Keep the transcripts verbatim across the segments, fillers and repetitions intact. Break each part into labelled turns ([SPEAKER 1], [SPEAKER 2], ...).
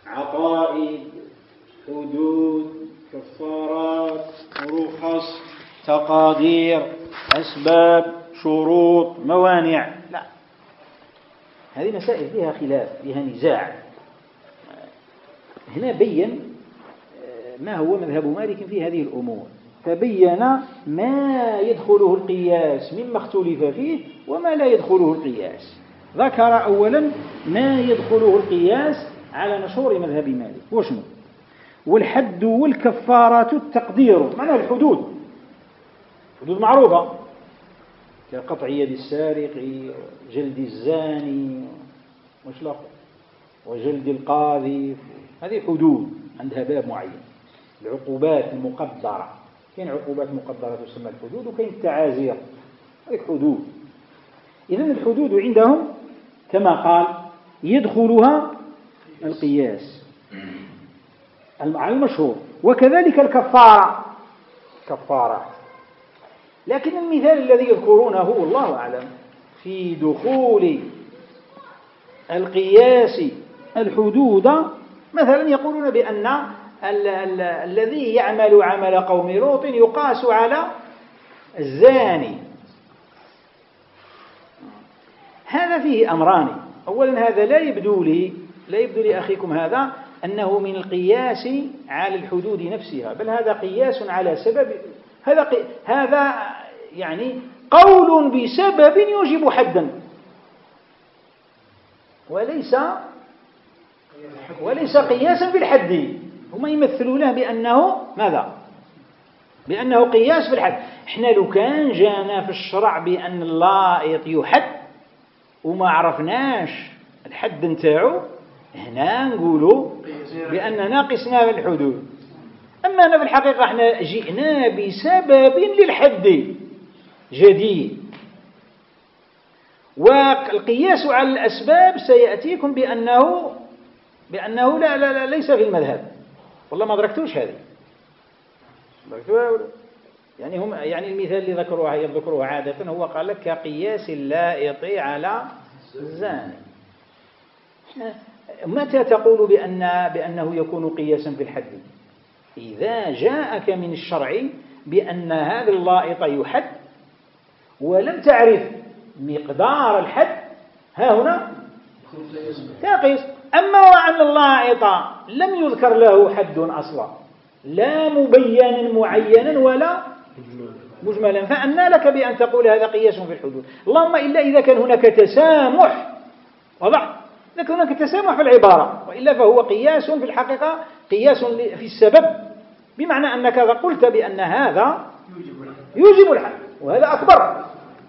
[SPEAKER 1] عقائد، حدود، كفارات، رخص، تقادير، أسباب، شروط، موانع. لا، هذه مسائل فيها خلاف، فيها نزاع. هنا بين ما هو مذهب مالك في هذه الأمور، فبين ما يدخله القياس مما اختلف فيه وما لا يدخله القياس. ذكر أولا ما يدخله القياس على مشهور مذهب مالك، وشنو؟ والحد والكفارة التقدير، معنى الحدود، حدود معروفة كقطع يد السارق، جلد الزاني، مش لا وجلد القاذف، هذه حدود عندها باب معين. العقوبات المقدرة، كاين عقوبات مقدرة تسمى الحدود، وكاين التعازير، هذه حدود. إذن الحدود عندهم كما قال يدخلها القياس على المشهور، وكذلك الكفارة كفارة. لكن المثال الذي يذكرونه والله أعلم في دخول القياس الحدود، مثلا يقولون بأن ال ال الذي يعمل عمل قوم لوط يقاس على الزاني. هذا فيه أمران. أولا هذا لا يبدو لي لا يبدو لأخيكم هذا أنه من القياس على الحدود نفسها، بل هذا قياس على سبب. هذا هذا يعني قول بسبب يوجب حدا، وليس وليس قياسا بالحد. هم يمثلونه بأنه ماذا؟ بأنه قياس بالحد. احنا لو كان جانا في الشرع بأن اللائط يحد وما عرفناش الحد نتاعو، هنا نقولوا بأننا قسنا بالحدود. أما أنا في الحقيقة احنا جئنا بسبب للحد جديد، والقياس على الأسباب سيأتيكم بأنه بأنه لا, لا, لا ليس في المذهب. والله ما دركتوش هذه، يعني هم يعني المثال اللي ذكروها يذكروها عادة هو قال لك كقياس اللائط على الزاني. متى تقول بأن بأنه يكون قياسا في الحد؟ إذا جاءك من الشرع بأن هذا اللائط يحد ولم تعرف مقدار الحد، ها هنا تقيس. أما وأن اللائط لم يذكر له حد أصلا، لا مبينا معينا ولا مجملا، فأنى لك بأن تقول هذا قياس في الحدود. اللهم إلا إذا كان هناك تسامح، وضع إذا كان هناك تسامح في العبارة، وإلا فهو قياس في الحقيقة، قياس في السبب، بمعنى أنك قلت بأن هذا يوجب الحد وهذا أكبر.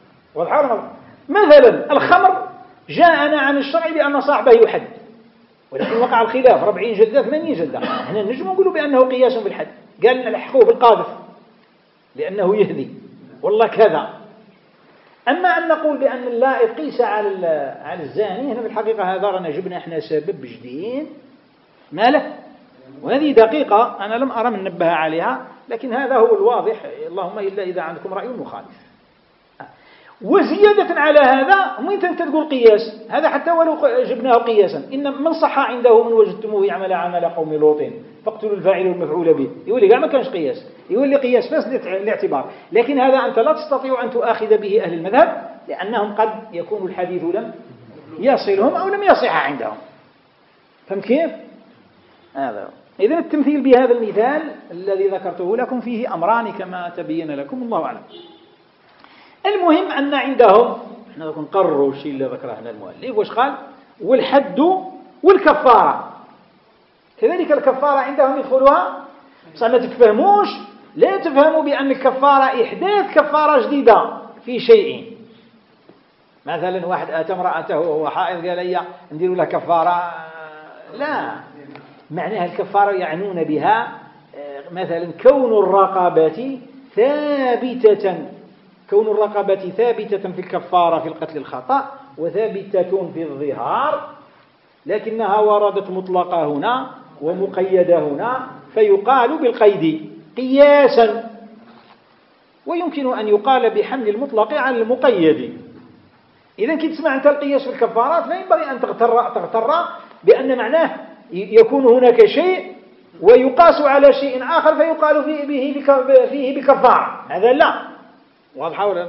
[SPEAKER 1] مثلا الخمر جاءنا عن الشرع بأن صاحبه يحد، ولكن وقع الخلاف أربعين جلدة ثمانين جلدة. هنا نجم نقول بأنه قياس بالحد، قال نلحقوه بالقاذف لأنه يهدي والله كذا. أما أن نقول بأن اللائط قيس على على الزاني، هنا في الحقيقة هذا رانا جبنا احنا سبب جديد ما له، وهذه دقيقة أنا لم أرى من نبه عليها، لكن هذا هو الواضح. اللهم إلا إذا عندكم رأي مخالف. وزيادة على هذا وين أنت تقول قياس هذا حتى ولو جبناه قياسا، إن من صح عنده من وجدتموه يعمل عمل قوم لوط فاقتلوا الفاعل والمفعول به، يقول لي قال ما كانش قياس، يقول لي قياس بس للاعتبار. لكن هذا أنت لا تستطيع أن تؤاخذ به أهل المذهب، لأنهم قد يكون الحديث لم يصلهم أو لم يصح عندهم. فهم كيف؟ هذا. إذن التمثيل بهذا المثال الذي ذكرته لكم فيه أمران كما تبين لكم، الله أعلم. المهم أن عندهم احنا نقرروا الشيء اللي ذكره هنا المؤلف، واش قال؟ والحد والكفارة. كذلك الكفارة عندهم يدخلها، بس ما تفهموش، لا تفهموا بأن الكفارة إحداث كفارة جديدة في شيء. مثلا واحد أتى امرأته وهو حائض قال لي ندير له كفارة، لا، معناها الكفارة يعنون بها مثلا كون الرقبة ثابتة كون الرقبة ثابتة في الكفارة في القتل الخطأ، وثابتة في الظهار، لكنها وردت مطلقة هنا ومقيدة هنا، فيقال بالقيد قياسا. ويمكن أن يقال بحمل المطلق على المقيد. إذا كنت تسمع أنت القياس في الكفارات لا ينبغي أن تغتر, تغتر بأن معناه يكون هناك شيء ويقاس على شيء آخر فيقال فيه به فيه بكفارة، هذا لا. واضحة ولا لا؟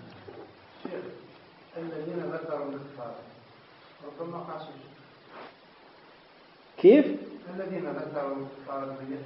[SPEAKER 2] الذين ذكروا الكفار ربما قاسوا
[SPEAKER 1] كيف؟
[SPEAKER 2] الذين ذكروا الكفار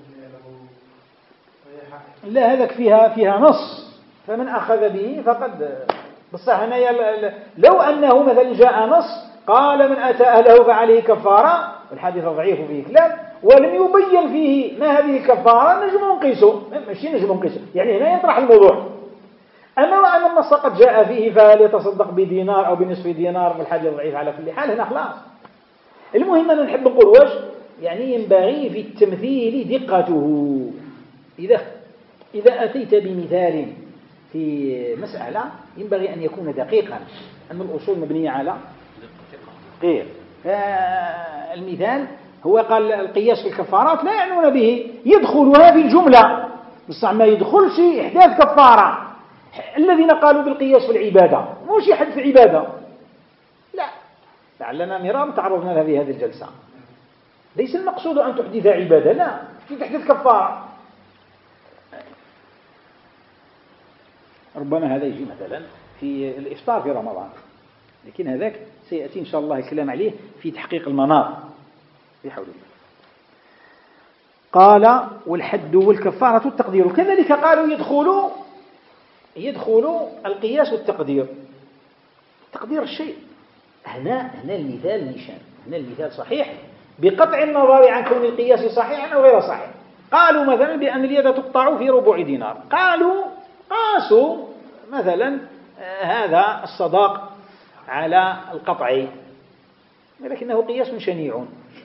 [SPEAKER 1] لا، هذاك فيها فيها نص، فمن أخذ به فقد بصح هنا لو أنه مثلا جاء نص قال من أتى أهله فعليه كفارة، الحديث ضعيف فيه كلام، ولم يبين فيه ما هذه الكفارة، نجم نقيسه، ماشي نجم نقيسه، يعني هنا يطرح الموضوع. أما وأن النص قد جاء فيه فليتصدق بدينار أو بنصف دينار والحديث ضعيف على كل حال، هنا خلاص. المهم أن نحب نقول واش يعني ينبغي في التمثيل دقته. إذا إذا أتيت بمثال في مسألة ينبغي أن يكون دقيقا، أن الأصول مبنية على دقيق. المثال هو قال القياس في الكفارات لا يعنون به يدخلها في الجملة، بس ما يدخلش إحداث كفارة. الذين قالوا بالقياس في العبادة مش يحدث في العبادة، لا، لعلنا مرام تعرضنا لها في هذه الجلسة. ليس المقصود أن تحدث عبادة، لا، تحدث كفارة. ربما هذا يجي مثلا في الإفطار في رمضان، لكن هذاك سيأتي إن شاء الله الكلام عليه في تحقيق المنار في حول الله. قال والحد والكفارة التقدير، كذلك قالوا يدخلوا يدخل القياس والتقدير. تقدير الشيء هنا هنا المثال نشان، هنا المثال صحيح بقطع النظر عن كون القياس صحيحا أو غير صحيح. قالوا مثلا بأن اليد تقطع في ربع دينار، قالوا قاسوا مثلا هذا الصداق على القطع، ولكنه قياس شنيع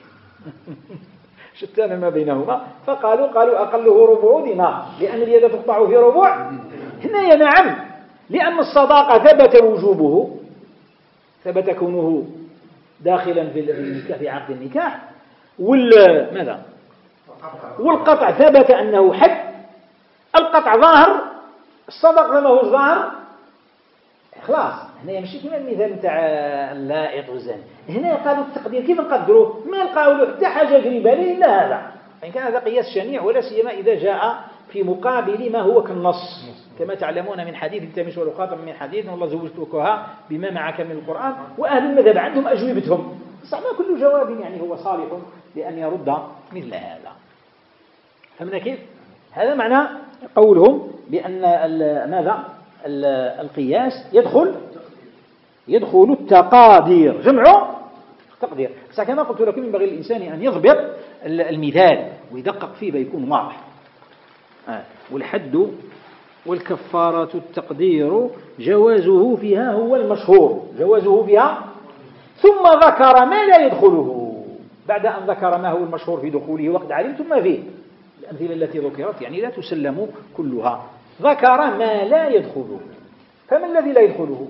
[SPEAKER 1] شتان ما بينهما، فقالوا قالوا أقله ربع دينار لأن اليد تقطع في ربع. هنا نعم، لأن الصداقة ثبت وجوبه، ثبت كونه داخلا في النكاح في عقد النكاح، والماذا والقطع ثبت أنه حد. القطع ظاهر، الصدق ما هو ظاهر، خلاص. هنا يمشي كما المثال نتاع اللائط والزاني. هنا قالوا التقدير كيف نقدروه؟ ما لقاو له حتى حاجه قريبه ليه الا هذا، يعني كان هذا قياس شنيع، ولا سيما اذا جاء في مقابل ما هو كالنص، كما تعلمون من حديث التمس والخاتم من حديث والله زوجتكها بما معك من القرآن. وأهل المذهب عندهم أجوبتهم، صح ما كل جواب يعني هو صالح لأن يرد مثل هذا. فمن كيف؟ هذا معنى قولهم بأن ماذا القياس يدخل يدخل التقادير، جمع تقدير. كما قلت لكم ينبغي الإنسان أن يضبط المثال ويدقق فيه بيكون واضح. آه. والحد والكفارة التقدير جوازه فيها هو المشهور، جوازه فيها، ثم ذكر ما لا يدخله بعد أن ذكر ما هو المشهور في دخوله وقد علمتم ما فيه. الأمثلة التي ذكرت يعني لا تسلم كلها، ذكر ما لا يدخله. فما الذي لا يدخله؟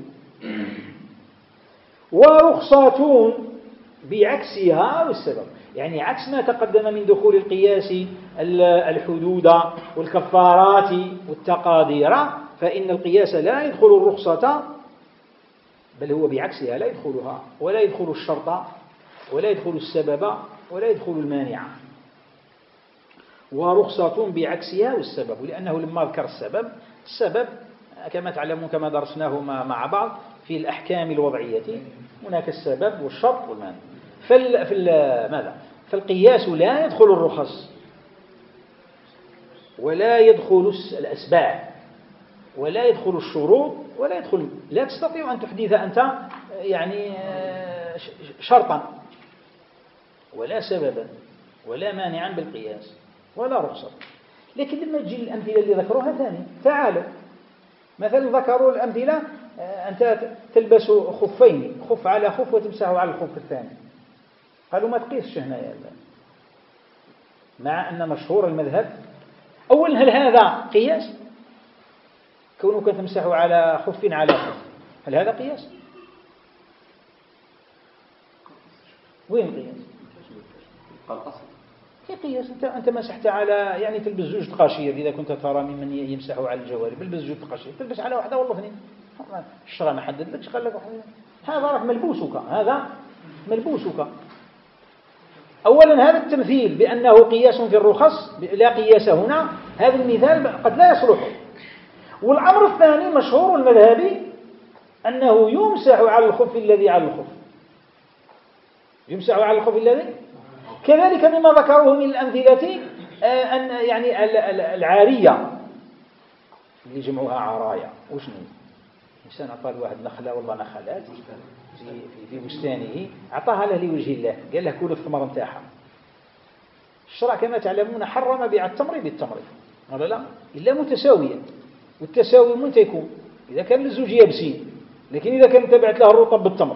[SPEAKER 1] ورخصة بعكسها والسبب، يعني عكس ما تقدم من دخول القياس الحدود والكفارات والتقادير، فإن القياس لا يدخل الرخصة، بل هو بعكسها لا يدخلها، ولا يدخل الشرط، ولا يدخل السبب، ولا يدخل المانع. ورخصة بعكسها والسبب، لأنه لما ذكر السبب، السبب كما تعلمون كما درسناه مع بعض في الأحكام الوضعية، هناك السبب والشرط والمانع. فال... فال... ماذا؟ فالقياس لا يدخل الرخص، ولا يدخل الأسباب، ولا يدخل الشروط، ولا يدخل، لا تستطيع أن تحدث أنت يعني شرطا ولا سببا ولا مانعا بالقياس ولا رخصة. لكن لما تجي الأمثلة اللي ذكروها ثاني، تعالوا مثلا ذكروا الأمثلة، أنت تلبس خفين، خف على خف وتمسحه على الخف الثاني، قالوا ما تقيسش هنا يا الله. مع أن مشهور المذهب أولا هل هذا قياس؟ كونك تمسح على خف على خف، هل هذا قياس؟ وين قياس؟ كيف قياس؟ أنت أنت مسحت على يعني تلبس زوج تقاشير، إذا كنت ترى ممن يمسح على الجوارب تلبس زوج تقاشير، تلبس على واحدة والله اثنين، الشرع ما حدد لك، قال لك هذا راح ملبوسك، هذا ملبوسك. أولا هذا التمثيل بأنه قياس في الرخص لا قياس هنا، هذا المثال قد لا يصلح. والأمر الثاني مشهور المذهبي أنه يمسح على الخف الذي على الخف، يمسح على الخف الذي كذلك مما ذكروه من الأمثلة أن يعني العارية اللي جمعوها عرايا وشنو إنسان أعطى واحد نخلة والله نخلات في بستانه أعطاها له لوجه الله، قال له كل الثمر نتاعها. الشرع كما تعلمون حرم بيع التمر بالتمر ولا لا إلا متساويا، والتساوي متى يكون؟ إذا كان الزوج يابسين، لكن إذا كان تبعت له الرطب بالتمر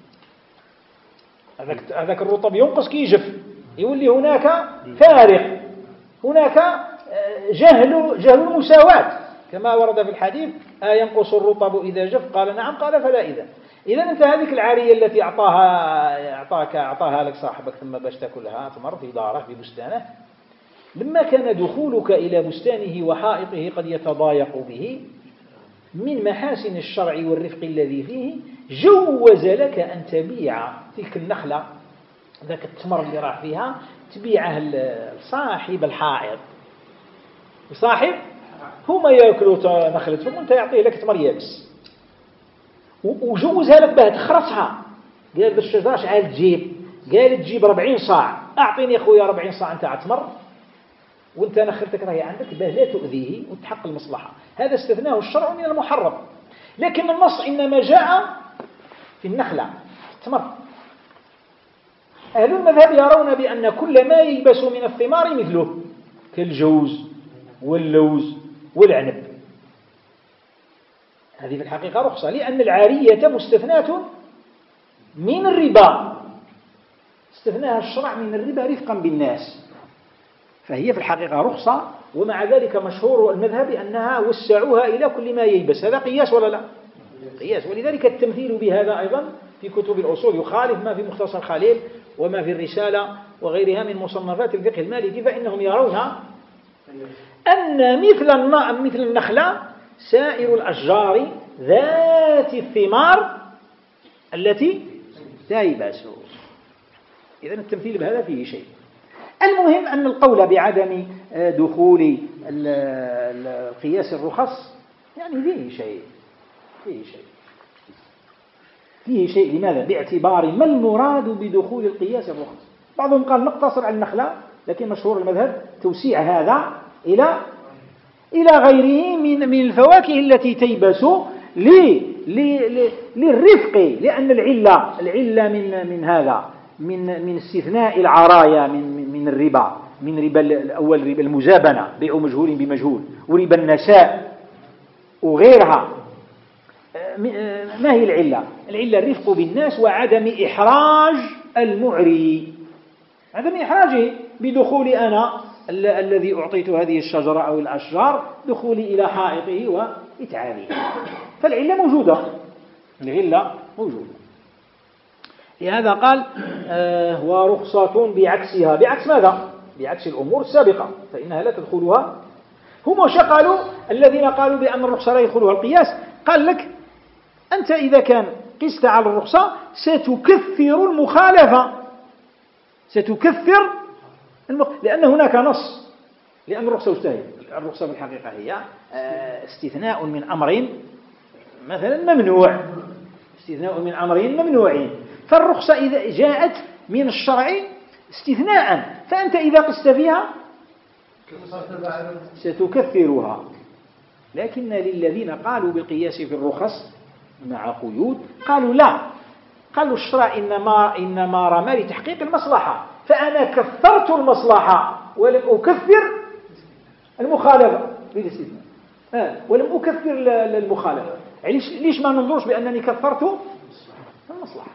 [SPEAKER 1] هذاك هذاك الرطب ينقص كي يجف، يولي هناك فارق، هناك جهل جهل المساواة كما ورد في الحديث: أينقص الرطب إذا جف؟ قال نعم، قال فلا إذا. إذا أنت هذيك العارية التي أعطاها أعطاك أعطاها لك صاحبك ثم باش تأكلها تمر في داره في بستانه، لما كان دخولك إلى بستانه وحائطه قد يتضايق به، من محاسن الشرع والرفق الذي فيه جوز لك أن تبيع تلك النخلة ذاك التمر اللي راح فيها تبيعه لصاحب الحائط، صاحب هما يأكلوا نخلتهم وانت يعطيه لك تمر يابس، وجوزها لك باه تخرصها. قال بالشجرة شحال تجيب؟ قال تجيب أربعين صاع، أعطيني أخويا أربعين صاع نتاع تمر وانت نخلتك راهي عندك باه لا تؤذيه وتحقق المصلحة. هذا استثناه الشرع من المحرم، لكن النص إنما جاء في النخلة التمر. أهل المذهب يرون بأن كل ما يلبس من الثمار مثله كالجوز واللوز والعنب، هذه في الحقيقة رخصة، لأن العارية مستثناة من الربا، استثناها الشرع من الربا رفقا بالناس، فهي في الحقيقة رخصة. ومع ذلك مشهور المذهب أنها وسعوها إلى كل ما يلبس. هذا قياس ولا لا؟ قياس. ولذلك التمثيل بهذا أيضا في كتب الأصول يخالف ما في مختصر خليل وما في الرسالة وغيرها من مصنفات الفقه المالكي، فإنهم يرون أن مثل مثل النخلة سائر الأشجار ذات الثمار التي تيبس. إذن التمثيل بهذا فيه شيء. المهم أن القول بعدم دخول القياس الرخص يعني فيه شيء فيه شيء فيه شيء لماذا؟ باعتبار ما المراد بدخول القياس الرخص. بعضهم قال نقتصر على النخلة، لكن مشهور المذهب توسيع هذا إلى إلى غيره من من الفواكه التي تيبس للرفق، لأن العلة العلة من من هذا من من استثناء العرايا من من الربا، من ربا الأول ربا المزابنة بيع مجهول بمجهول، وربا النساء وغيرها. ما هي العلة؟ العلة الرفق بالناس وعدم إحراج المعري، عدم إحراجه بدخول أنا الذي أعطيت هذه الشجرة أو الأشجار دخولي إلى حائطه وإتعابه. فالعلة موجودة، العلة موجودة. لهذا قال آه ورخصة بعكسها. بعكس ماذا؟ بعكس الأمور السابقة فإنها لا تدخلها. هم وش قالوا الذين قالوا بأن الرخصة لا يدخلها القياس؟ قال لك أنت إذا كان قست على الرخصة ستكثر المخالفة، ستكثر المخ... لأن هناك نص، لأن الرخصة وشتهي الرخصة في الحقيقة هي استثناء من أمر مثلا ممنوع، استثناء من أمرين ممنوعين. فالرخصة إذا جاءت من الشرع استثناء، فأنت إذا قست فيها ستكثرها. لكن للذين قالوا بالقياس في الرخص مع قيود قالوا لا، قالوا الشرع إنما, إنما رمى لتحقيق المصلحة، فأنا كثرت المصلحة ولم أكثر المخالفة بالاستثناء، آه. ولم أكثر المخالفة. ليش ما ننظرش بأنني كثرت المصلحة؟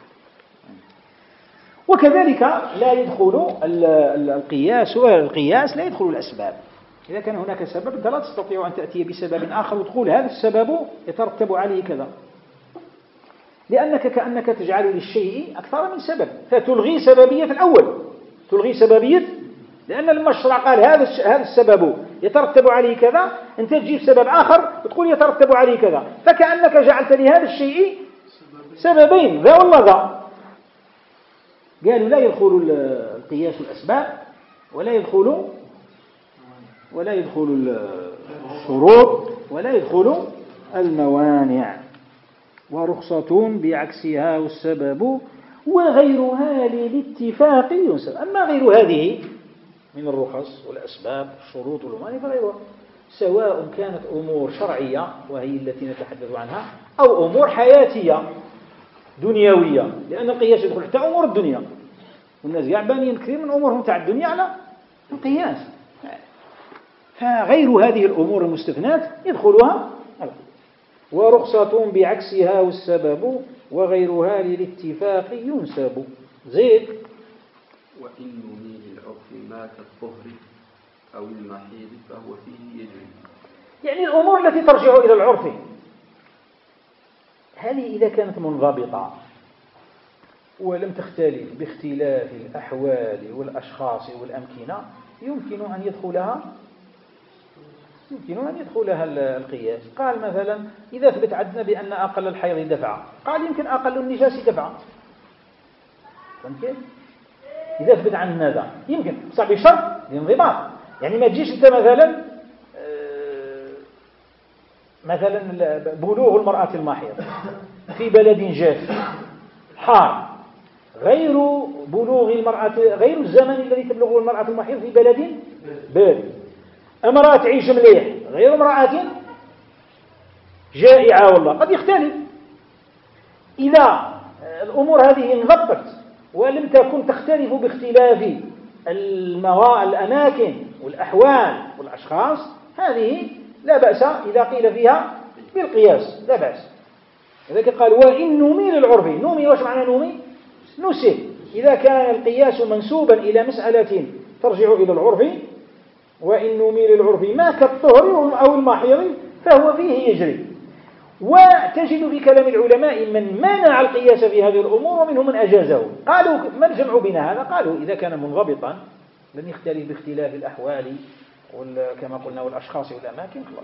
[SPEAKER 1] وكذلك لا يدخل القياس والقياس لا يدخل الأسباب. إذا كان هناك سبب أنت لا تستطيع أن تأتي بسبب آخر وتقول هذا السبب يترتب عليه كذا، لأنك كأنك تجعل للشيء أكثر من سبب، فتلغي سببية الأول، تلغي سببية، لأن لما الشرع قال هذا هذا السبب يترتب عليه كذا، أنت تجيب سبب آخر وتقول يترتب عليه كذا، فكأنك جعلت لهذا الشيء سببين ذا والله ذا. قالوا لا يدخل قياس الأسباب ولا يدخل ولا يدخل الشروط ولا يدخل الموانع. ورخصة بعكسها والسبب وغيرها للاتفاق ينسب. أما غير هذه من الرخص والأسباب والشروط والموانع فغيرها، سواء كانت أمور شرعية وهي التي نتحدث عنها أو أمور حياتية دنيوية، لأن القياس يدخل حتى أمور الدنيا، والناس يعبانين كثير من أمورهم تاع الدنيا على القياس. فغير هذه الأمور المستثنات يدخلها. ورخصة بعكسها والسبب وغيرها للاتفاق ينسب. زيد.
[SPEAKER 3] وإن نميه العرف ما كالطهر أو المحيض فهو فيه يجري.
[SPEAKER 1] يعني الأمور التي ترجع إلى العرف هذه إذا كانت منضبطة ولم تختلف باختلاف الأحوال والأشخاص والأمكنة يمكن أن يدخلها يمكن أن يدخلها القياس. قال مثلا إذا ثبت عندنا بأن أقل الحيض دفع، قال يمكن أقل النجاس دفع. فهمت؟ إذا ثبت عندنا هذا يمكن، بصح بشرط الانضباط. يعني ما تجيش أنت مثلا مثلا بلوغ المرأة المحيض في بلد جاف حار غير بلوغ المرأة، غير الزمن الذي تبلغه المرأة المحيض في بلد بارد. امرأة تعيش مليح غير امرأة جائعة، والله قد يختلف. إذا الأمور هذه انضبطت ولم تكن تختلف باختلاف الموا... الأماكن والأحوال والأشخاص، هذه لا بأس إذا قيل فيها بالقياس، لا بأس. لذلك قال وإن نمي للعرف. نمي واش معنى نمي؟ نسب. إذا كان القياس منسوبا إلى مسألة ترجع إلى العرف، وإن نمي للعرف ما كالطهر أو المحيض فهو فيه يجري. وتجد في كلام العلماء من منع القياس في هذه الأمور ومنهم من أجازه. قالوا ما الجمع بين هذا؟ قالوا إذا كان منضبطا لن يختلف باختلاف الأحوال كما قلنا والأشخاص والأماكن خلاص.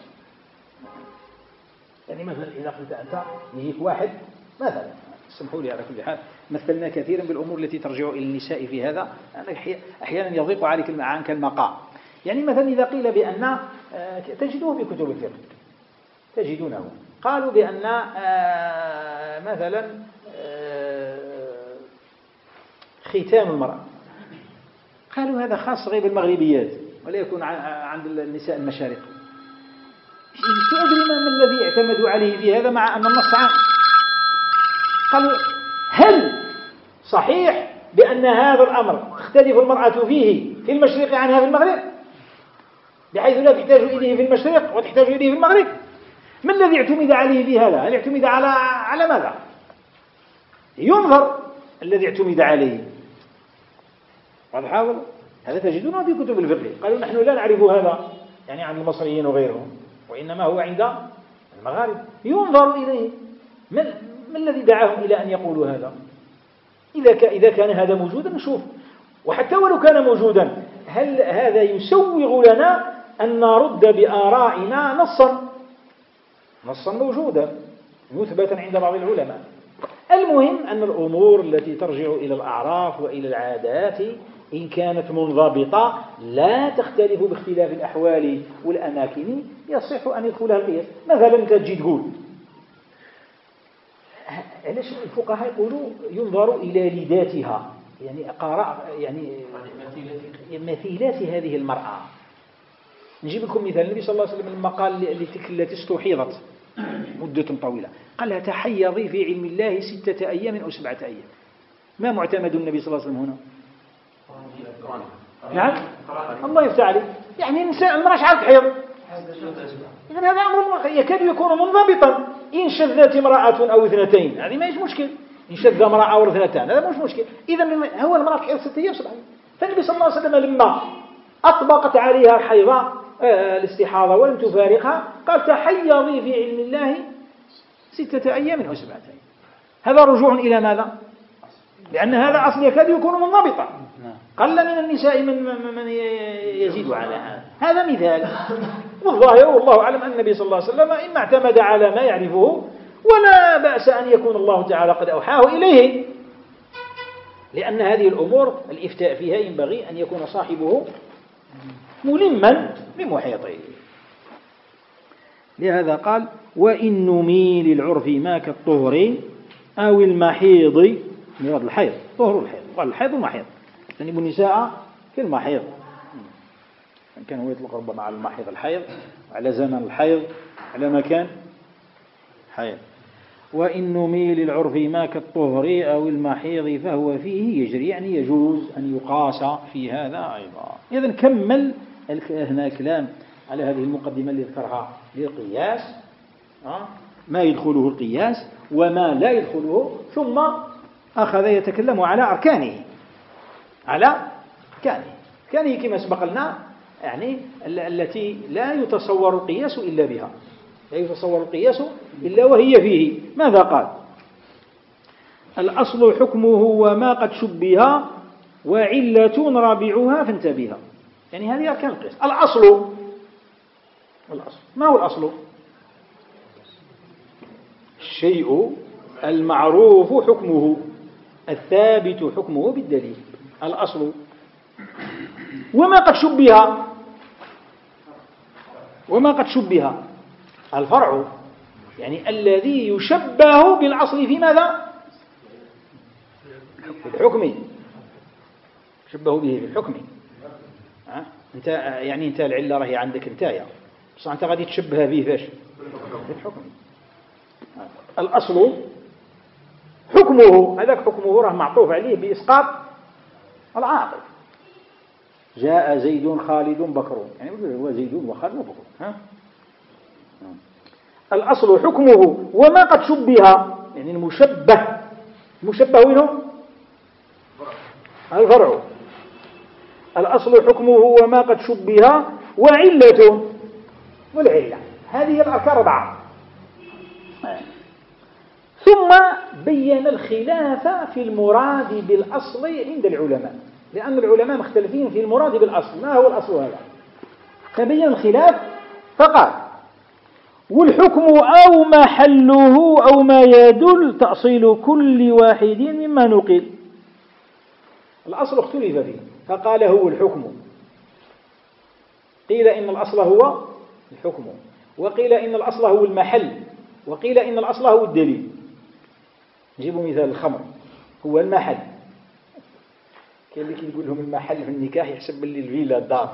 [SPEAKER 1] يعني مثلا إذا قلت أنت يجيك واحد مثلا، اسمحوا لي على كل حال مثلنا كثيرا بالأمور التي ترجع إلى النساء في هذا، أحيانا يضيق عليك عنك المقام. يعني مثلا إذا قيل بأن تجدوه في كتب الفقه تجدونه قالوا بأن مثلا ختام المرأة، قالوا هذا خاص غير بالمغربيات ولا يكون عند النساء المشارق. تدري ما الذي اعتمدوا عليه في هذا مع أن النص عام؟ قالوا هل صحيح بأن هذا الأمر تختلف المرأة فيه في المشرق عنها في المغرب بحيث لا تحتاج إليه في المشرق وتحتاج إليه في المغرب؟ ما الذي اعتمد عليه في هذا؟ هل اعتمد على على ماذا؟ ينظر الذي اعتمد عليه. واضح هذا؟ هذا تجدونه في كتب الفقه. قالوا نحن لا نعرف هذا يعني عن المصريين وغيرهم، وإنما هو عند المغارب ينظر إليه. ما الذي دعاهم إلى أن يقولوا هذا؟ إذا إذا كان هذا موجودا نشوف، وحتى ولو كان موجودا هل هذا يسوغ لنا أن نرد بآرائنا نصا نصا موجودا مثبتا عند بعض العلماء؟ المهم أن الأمور التي ترجع إلى الأعراف وإلى العادات إن كانت منضبطة لا تختلف باختلاف الأحوال والأماكن يصح أن يدخلها القياس. مثلا أنت تجي تقول علاش الفقهاء يقولوا ينظر إلى لذاتها، يعني قراء يعني مثيلات هذه المرأة. نجيب لكم مثال. النبي صلى الله عليه وسلم لما قال التي استحيضت مدة طويلة قال لها تحيضي في علم الله ستة أيام أو سبعة أيام. ما معتمد النبي صلى الله عليه وسلم هنا؟ نعم الله يفتح عليك. يعني النساء المرأة شحال تحيض؟ إذن هذا أمر يكاد يكون منضبطا. إن شذت امرأة أو اثنتين هذه ما هيش مشكل، إن شذ امرأة أو اثنتان هذا مش مشكل. إذن هو المرأة تحيض ستة أيام سبعة أيام. فالنبي صلى الله عليه وسلم لما أطبقت عليها الحيضة الاستحاضة ولم تفارقها قال تحيضي في علم الله ستة أيام أو سبعة أيام. هذا رجوع إلى ماذا؟ لأن هذا أصل يكاد يكون منضبطا. قل من النساء من, من يزيد على هذا. هذا مثال. والظاهر والله أعلم أن النبي صلى الله عليه وسلم إما اعتمد على ما يعرفه ولا بأس أن يكون الله تعالى قد أوحاه إليه. لأن هذه الأمور الإفتاء فيها ينبغي أن يكون صاحبه ملما بمحيطه. لهذا قال وإن نميل العرف ما كالطهر أو المحيض، مراد الحيض، طهر الحيض، قال الحيض والمحيض، تجتنبوا النساء في المحيض، كان هو يطلق ربما على المحيض الحيض، على زمن الحيض، على مكان حيض. وإن نميل العرف ما كالطهر أو المحيض فهو فيه يجري، يعني يجوز أن يقاس في هذا أيضا. إذن كمل هنا الكلام على هذه المقدمة اللي ذكرها للقياس، ما يدخله القياس وما لا يدخله، ثم أخذ يتكلم على أركانه، على أركانه أركانه كما سبق لنا، يعني التي لا يتصور القياس إلا بها، لا يتصور القياس إلا وهي فيه. ماذا قال؟ الأصل حكمه وما قد شبه وعلة رابعها فانتبها. يعني هذه أركان القياس. الأصل، الأصل ما هو الأصل؟ الشيء المعروف حكمه الثابت حكمه بالدليل، الأصل. وما قد شبه، وما قد شبه الفرع، يعني الذي يشبه بالأصل في ماذا؟ في الحكم، شبه به في الحكم. أه؟ انت يعني انت العله راهي عندك انتايا، بصح انت غادي تشبه به فاش؟ في الحكم. أه؟ الأصل حكمه، هذاك حكمه راه معطوف عليه بإسقاط العاقل. جاء زيد خالد بكر، يعني هو زيد وخالد وبكر. ها؟ الأصل حكمه وما قد شبه، يعني المشبه، المشبه وينه؟ الفرع. الأصل حكمه وما قد شبه وعلة، والعلة هذه الأركان أربعة. ثم بين الخلاف في المراد بالأصل عند العلماء، لأن العلماء مختلفين في المراد بالأصل، ما هو الأصل هذا؟ فبين الخلاف فقال والحكم أو محله أو ما يدل تأصيل كل واحد مما نقل. الأصل اختلف فيه، فقال هو الحكم، قيل إن الأصل هو الحكم، وقيل إن الأصل هو المحل، وقيل إن الأصل هو الدليل. نجيب مثال الخمر، هو المحل. كاين اللي كيقول لهم المحل في النكاح يحسب اللي الفيلا الدار،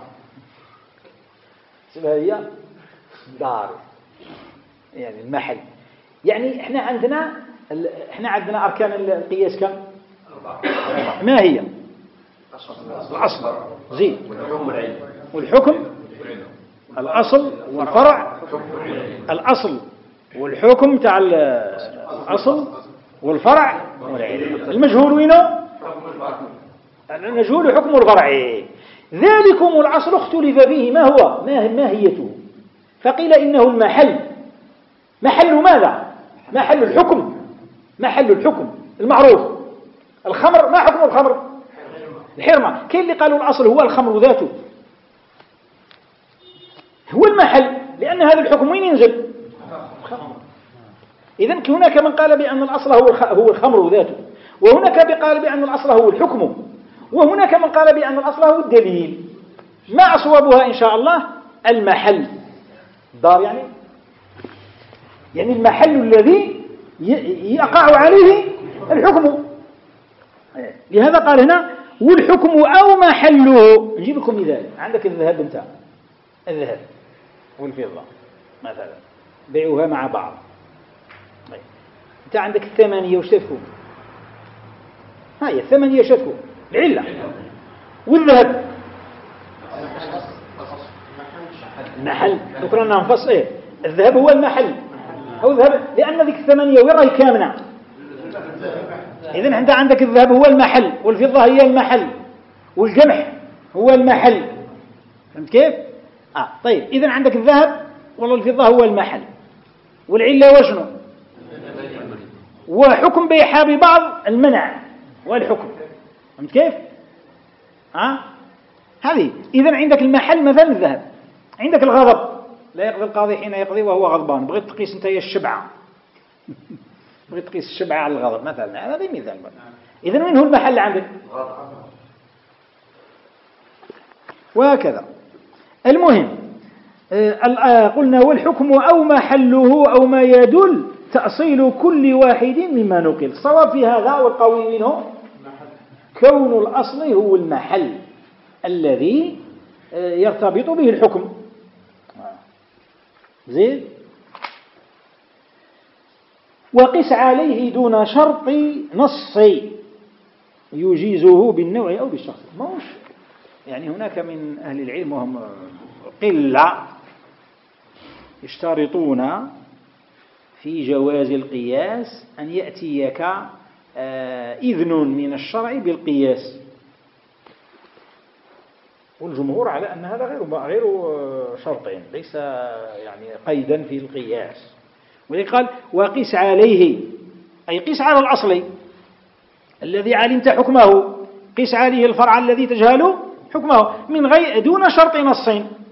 [SPEAKER 1] حسبها هي دار، يعني المحل. يعني احنا عندنا احنا عندنا أركان القياس كم؟ ما هي؟ الأصل زين، والحكم، الأصل والفرع، الأصل والحكم تاع الأصل والفرع والعلة. المجهول وينه؟ المجهول حكم الفرع. ذلكم الأصل اختلف فيه ما هو؟ ما ماهيته؟ فقيل إنه المحل. محل ماذا؟ محل الحكم، محل الحكم المعروف. الخمر، ما حكم الخمر؟ الحرمة. كاين اللي قالوا الأصل هو الخمر ذاته، هو المحل، لأن هذا الحكم وين ينزل؟ إذن هناك من قال بأن الأصل هو هو الخمر ذاته، وهناك من قال بأن الأصل هو الحكم، وهناك من قال بأن الأصل هو الدليل. ما أصوبها إن شاء الله؟ المحل. الدار يعني يعني المحل الذي يقع عليه الحكم. لهذا قال هنا والحكم أو محله. نجيب لكم مثال. عندك الذهب، انت الذهب والفضة مثلا بيعوها مع بعض. انت عندك الثمانية وش تكون؟ هاي الثمانية وش تكون؟ العلة. والذهب محل. ذكرنا نفصل ايه؟ الذهب هو المحل أو الذهب، لأن ذيك الثمانية وين راهي كامنة. إذن أنت عندك الذهب هو المحل، والفضة هي المحل، والجمح هو المحل. فهمت كيف؟ آه طيب. إذن عندك الذهب والله الفضة هو المحل، والعلة وشنو؟ وحكم بيعها ببعض المنع والحكم. فهمت كيف؟ آه هذه. إذن عندك المحل مثلا الذهب. عندك الغضب، لا يقضي القاضي حين يقضي وهو غضبان. بغيت تقيس انت هي الشبعة، بغيت تقيس الشبعة على الغضب مثلا، هذا مثال. إذن منه المحل عندك. وهكذا. المهم قلنا والحكم أو محله أو ما يدل تأصيل كل واحد مما نقل. الصواب في هذا والقوي منه كون الأصل هو المحل الذي يرتبط به الحكم. زين. وقس عليه دون شرط نص يجيزه بالنوع أو بالشخص. موش يعني هناك من أهل العلم وهم قلة يشترطون في جواز القياس أن يأتيك إذن من الشرع بالقياس، والجمهور على أن هذا غير غير شرطين، ليس يعني قيدا في القياس. ولذلك قال وقس عليه، أي قس على الأصل الذي علمت حكمه، قس عليه الفرع الذي تجهل حكمه من غير دون شرط نص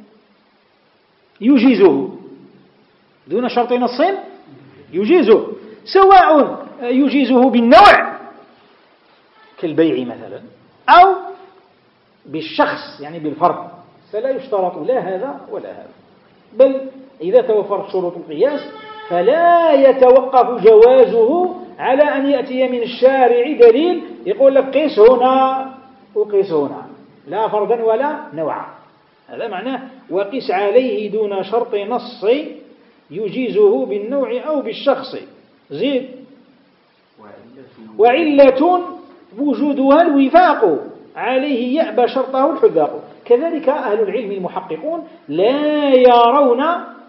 [SPEAKER 1] يجيزه، دون شرط نص يجيزه، سواء يجيزه بالنوع كالبيع مثلا أو بالشخص يعني بالفرد، فلا يشترط لا هذا ولا هذا. بل إذا توفرت شروط القياس فلا يتوقف جوازه على أن يأتي من الشارع دليل يقول لك قيس هنا وقيس هنا، لا فردا ولا نوعا. هذا معناه وقس عليه دون شرط نص يجيزه بالنوع أو بالشخص. زيد. وعلة وجودها الوفاق عليه يأبى شرطه الحذاق. كذلك أهل العلم المحققون لا يرون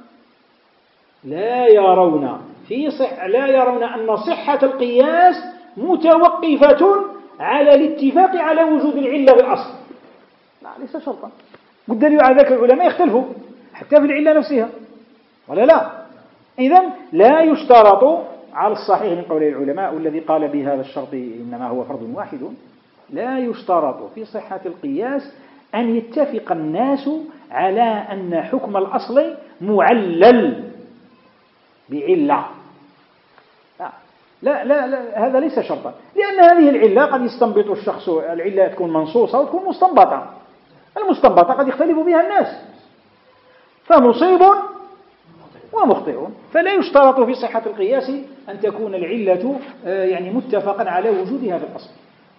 [SPEAKER 1] لا يرون في صح لا يرون أن صحة القياس متوقفة على الاتفاق على وجود العلة بالأصل. لا، ليس شرطا. والدليل على ذلك العلماء يختلفوا حتى في العلة نفسها، ولا لا؟ إذن لا يشترط على الصحيح من قول العلماء، والذي قال بهذا الشرط إنما هو فرض واحد، لا يشترط في صحة القياس أن يتفق الناس على أن حكم الأصل معلل بعلة. لا لا, لا, لا هذا ليس شرطا، لأن هذه العلة قد يستنبط الشخص، العلة تكون منصوصة وتكون مستنبطة، المستنبطة قد يختلف بها الناس، فمصيب ومخطئ. فلا يشترط في صحة القياس أن تكون العلة يعني متفقا على وجودها في الأصل.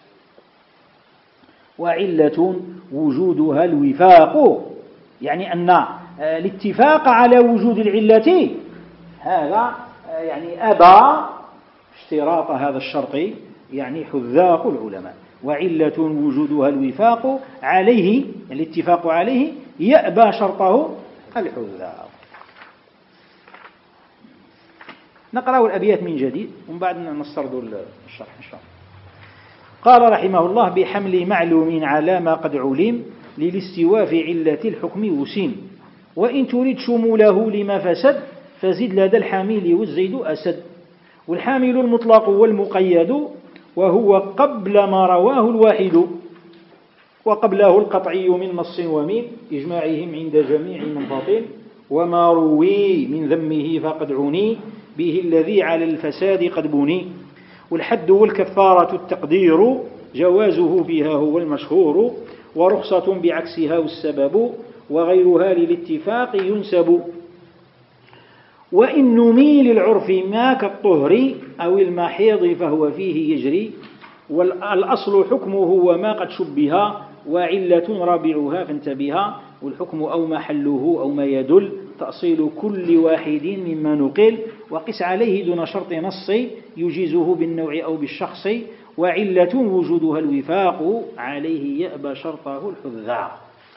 [SPEAKER 1] وعلة وجودها الوفاق، يعني أن الاتفاق على وجود العلة هذا يعني أبى اشتراط هذا الشرط يعني حذاق العلماء. وعلة وجودها الوفاق عليه، الاتفاق عليه يأبى شرطه الحذاق. نقرأ الأبيات من جديد ومن بعد نسترد الشرح إن شاء الله. قال رحمه الله بحمل معلوم على ما قد علم للاستواء في علة الحكم وسين، وإن تريد شموله لما فسد فزد لدى الحامل والزيد أسد. والحامل المطلق والمقيد وهو قبل ما رواه الواحد، وقبله القطعي من نص ومن إجماعهم عند جميع منفطن، وما روي من ذمه فقد عني به الذي على الفساد قد بني. والحد والكفارة التقدير جوازه فيها هو المشهور، ورخصة بعكسها والسبب وغيرها للاتفاق ينسب. وإن نميل العرف ما كالطهر أو المحيض فهو فيه يجري، والأصل حكمه وما قد شبه وعلة رابعها فانتبها. والحكم أو محله أو ما يدل تأصيل كل واحد مما نقل، وقس عليه دون شرط نص يجيزه بالنوع أو بالشخص. وعلة وجودها الوفاق عليه يأبى شرطه الحذاق.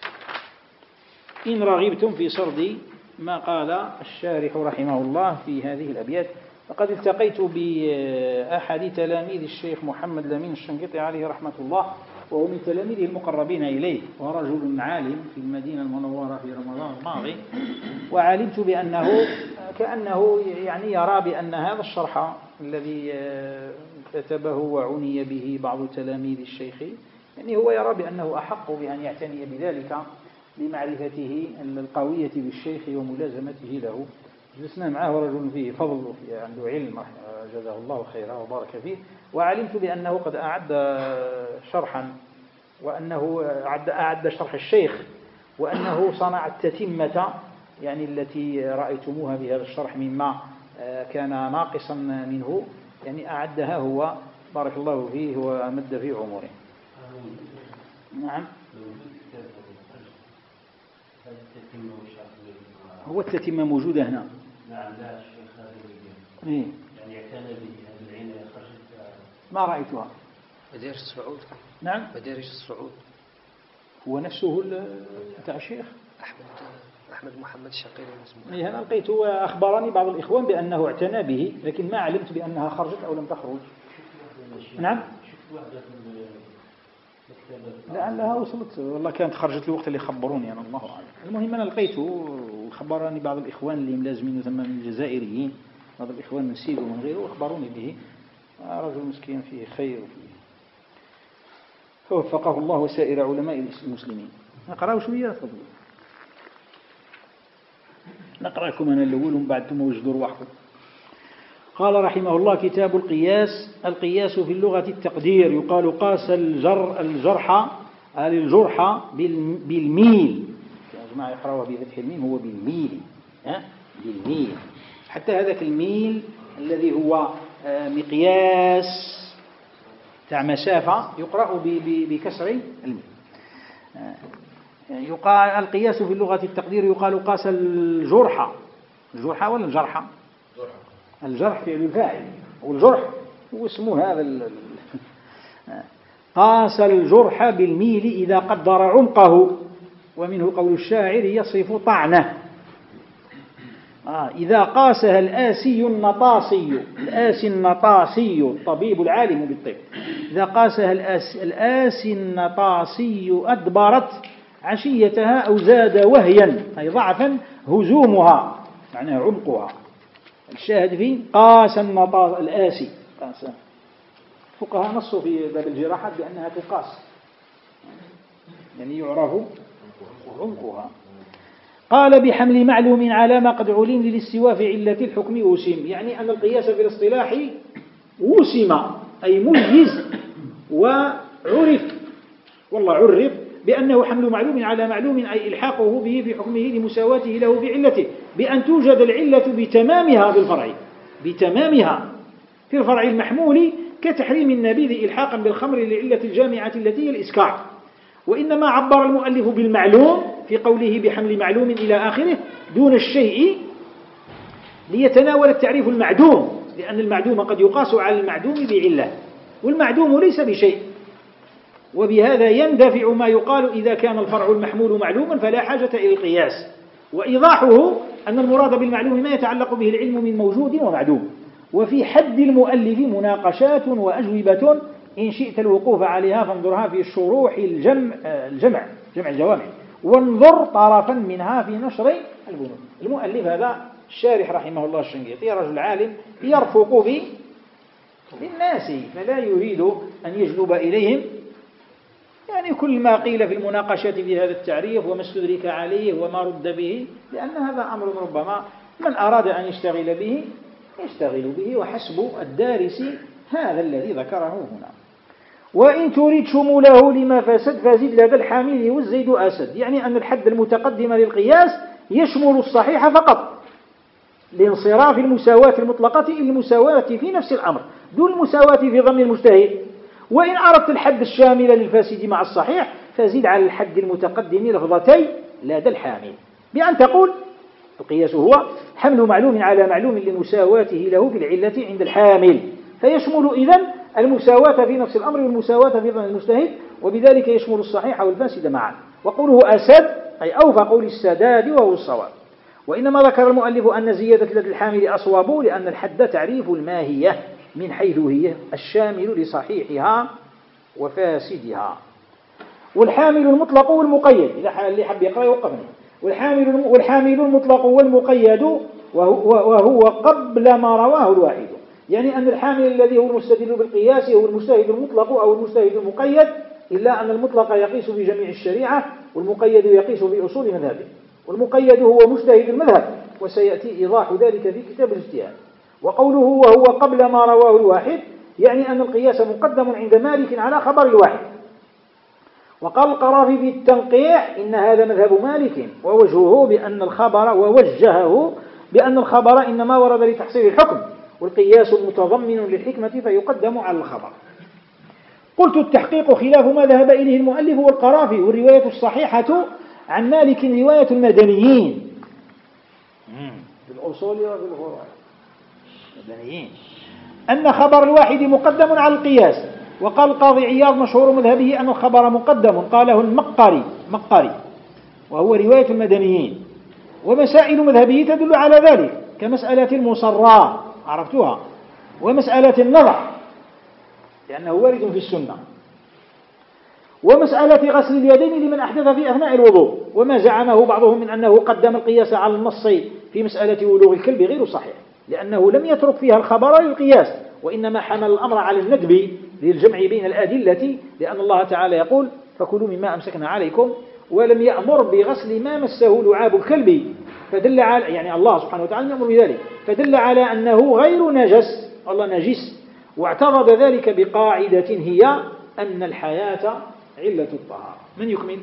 [SPEAKER 1] إن رغبتم في سرد ما قال الشارح رحمه الله في هذه الأبيات، فقد التقيت بأحد تلاميذ الشيخ محمد لمين الشنقيطي عليه رحمة الله، وهو من تلاميذه المقربين إليه، ورجل عالم في المدينة المنورة في رمضان الماضي. وعلمت بأنه كأنه يعني يرى بأن هذا الشرح الذي كتبه وعني به بعض تلاميذ الشيخ، يعني هو يرى بأنه أحق بأن يعتني بذلك لمعرفته القوية بالشيخ وملازمته له. جلسنا معه رجل فيه فضل وفيه عنده علم جزاه الله خيرا وبارك فيه. وعلمت بأنه قد أعد شرحا، وأنه أعد, أعد شرح الشيخ، وأنه صنع التتمة يعني التي رأيتموها بهذا الشرح مما كان ناقصا منه، يعني أعدها هو بارك الله فيه ومد في عمره. نعم. هو التتمة موجودة هنا.
[SPEAKER 4] نعم. لا الشيخ هذا
[SPEAKER 1] إيه؟
[SPEAKER 4] يعني اعتنى به هذه العناية خرجت.
[SPEAKER 1] ما رأيتها.
[SPEAKER 5] مدارس الصعود.
[SPEAKER 1] نعم.
[SPEAKER 5] مدارس الصعود
[SPEAKER 1] هو نفسه بتاع الشيخ
[SPEAKER 5] أحمد أحمد محمد الشقيري اسمه.
[SPEAKER 1] إيه أنا لقيت، أخبرني بعض الإخوان بأنه اعتنى به، لكن ما علمت بأنها خرجت أو لم تخرج. نعم. لعلها وصلت، والله كانت خرجت الوقت اللي خبروني أنا، الله أعلم. المهم أنا لقيته وخبرني بعض الإخوان اللي ملازمين ثم من الجزائريين، بعض الإخوان من سيد ومن غيره، وأخبروني به. رجل مسكين فيه خير وفيه فوفقه الله وسائر علماء المسلمين. نقرأ شوية تفضل. نقرأ لكم أنا الأول ومن بعد ثم وجدوا رواحكم. قال رحمه الله: كتاب القياس. القياس في اللغة التقدير، يقال قاس الجر الجرح الجرح بالميل. يا جماعة يقرأوها بفتح الميم، هو بالميل، ها بالميل. حتى هذاك الميل الذي هو مقياس تاع مسافة يقرأ بكسر الميم. يقال القياس في اللغة التقدير، يقال قاس الجرح. الجرح ولا الجرح؟ الجرح فعل الفاعل، والجرح هو اسمه هذا. قاس الجرح بالميل إذا قدر عمقه، ومنه قول الشاعر: يصف طعنه. آه إذا قاسها الآسي النطاسي، الآسي النطاسي الطبيب العالم بالطب، إذا قاسها الآسي, الآسي النطاسي أدبرت عشيتها أو زاد وهيا، أي ضعفا هزومها، معناها عمقها. الشاهد فيه قاس النطاس الآسي. قاس فقهاء نصوا في باب الجراحات بأنها تقاس، يعني يعرف عمقها. قال: بحمل معلوم على ما قد علم للاستواء في علة الحكم أوسم، يعني أن القياس في الاصطلاح وسم، أي ميز وعرف، والله عرف بأنه حمل معلوم على معلوم، أي إلحاقه به في حكمه لمساواته له في علته، بأن توجد العلة بتمامها في الفرع، بتمامها في الفرع المحمول، كتحريم النبيذ إلحاقا بالخمر للعلة الجامعة التي هي الإسكار. وإنما عبر المؤلف بالمعلوم في قوله بحمل معلوم إلى آخره دون الشيء ليتناول التعريف المعدوم، لأن المعدوم قد يقاس على المعدوم بعلة، والمعدوم ليس بشيء. وبهذا يندفع ما يقال إذا كان الفرع المحمول معلوما فلا حاجة إلى القياس. وإيضاحه أن المراد بالمعلوم ما يتعلق به العلم من موجود ومعدوم. وفي حد المؤلف مناقشات وأجوبة، إن شئت الوقوف عليها فانظرها في الشروح الجمع الجمع جمع الجوامع، وانظر طرفا منها في نشر البنود. المؤلف هذا الشارح رحمه الله الشنقيطي رجل عالم يرفق بالناس، فلا يريد أن يجلب إليهم يعني كل ما قيل في المناقشة في هذا التعريف وما استدرك عليه وما رد به، لأن هذا أمر ربما من أراد أن يشتغل به يشتغل به، وحسب الدارس هذا الذي ذكره هنا. وإن تريد شموله لما فسد فزد لدى الحامل والزيد أسد، يعني أن الحد المتقدم للقياس يشمل الصحيح فقط لانصراف المساواة المطلقة إلى المساواة في نفس الأمر دون المساواة في ظن المجتهد. وإن أردت الحد الشامل للفاسد مع الصحيح فزد على الحد المتقدم لفظتي لدى الحامل، بأن تقول القياس هو حمل معلوم على معلوم لمساواته له بالعلة عند الحامل، فيشمل إذن المساواة في نفس الأمر والمساواة في ظن المجتهد، وبذلك يشمل الصحيح والفاسد معا. وقوله أسد أي أوفى قول السداد وهو الصواب. وإنما ذكر المؤلف أن زيادة لدى الحامل أصواب، لأن الحد تعريف الماهية من حيث هي الشامل لصحيحها وفاسدها. والحامل المطلق والمقيد، إذا اللي حب يقرأ يوقفني. والحامل والحامل المطلق والمقيد وهو قبل ما رواه الواحد، يعني أن الحامل الذي هو المستدل بالقياس هو المجتهد المطلق أو المجتهد المقيد، إلا أن المطلق يقيس في جميع الشريعة والمقيد يقيس في أصول مذهبه، والمقيد هو مجتهد المذهب، وسيأتي إيضاح ذلك في كتاب الاجتهاد. وقوله وهو قبل ما رواه الواحد يعني أن القياس مقدم عند مالك على خبر الواحد. وقال القرافي في التنقيح إن هذا مذهب مالك ووجهه بأن الخبر ووجهه بأن الخبر إنما ورد لتحصيل الحكم والقياس متضمن للحكمة فيقدم على الخبر. قلت التحقيق خلاف ما ذهب إليه المؤلف والقرافي، والرواية الصحيحة عن مالك رواية المدنيين في الأصول وفي الفروع المدنيين أن خبر الواحد مقدم على القياس. وقال القاضي عياض مشهور مذهبه أن الخبر مقدم، قاله المقري مقري وهو رواية المدنيين. ومسائل مذهبه تدل على ذلك كمسألة المصرى عرفتها، ومسألة النظر لأنه وارد في السنة، ومسألة غسل اليدين لمن أحدث في أثناء الوضوء. وما زعمه بعضهم من أنه قدم القياس على النص في مسألة ولوغ الكلب غير صحيح، لأنه لم يترك فيها الخبر للقياس، وإنما حمل الأمر على الندب للجمع بين الأدلة، لأن الله تعالى يقول فكلوا مما أمسكنا عليكم، ولم يأمر بغسل ما مسه لعاب الكلب، فدل على يعني الله سبحانه وتعالى يأمر بذلك، فدل على أنه غير نجس، الله نجس. واعترض ذلك بقاعدة هي أن الحياة علة الطهارة. من يكمل؟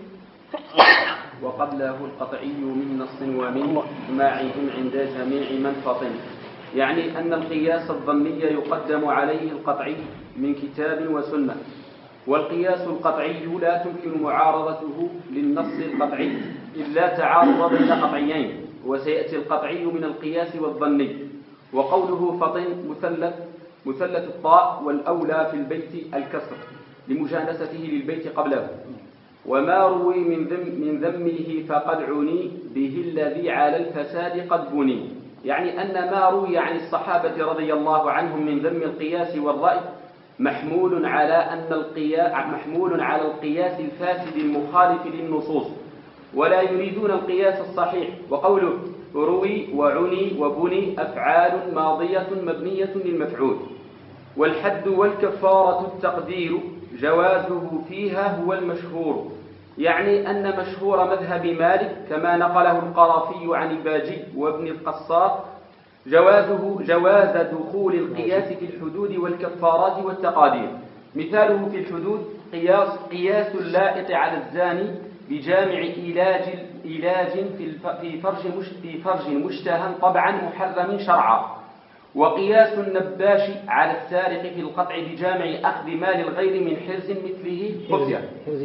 [SPEAKER 3] وقبله القطعي من نص ومن إجماعهم عند جميع من فطن، يعني أن القياس الظني يقدم عليه القطعي من كتاب وسنة، والقياس القطعي لا تمكن معارضته للنص القطعي إلا تعارض بين قطعيين، وسيأتي القطعي من القياس والظني. وقوله فطن مثلث مثلث الطاء والأولى في البيت الكسر لمجانسته للبيت قبله. وما روي من ذم من ذمه فقد عني به الذي على الفساد قد بني، يعني أن ما روي عن الصحابة رضي الله عنهم من ذم القياس والرأي محمول على أن القياس محمول على القياس الفاسد المخالف للنصوص، ولا يريدون القياس الصحيح. وقوله روي وعني وبني أفعال ماضية مبنية للمفعول. والحد والكفارة التقدير جوازه فيها هو المشهور، يعني أن مشهور مذهب مالك كما نقله القرافي عن الباجي وابن القصار جوازه جواز دخول القياس في الحدود والكفارات والتقادير. مثاله في الحدود قياس قياس اللائق على الزاني بجامع إيلاج إيلاج في فرج في فرج مشتهى طبعا محرم شرعا، وقياس النباش على السارق في القطع بجامع أخذ مال الغير من حرز مثله خفيا.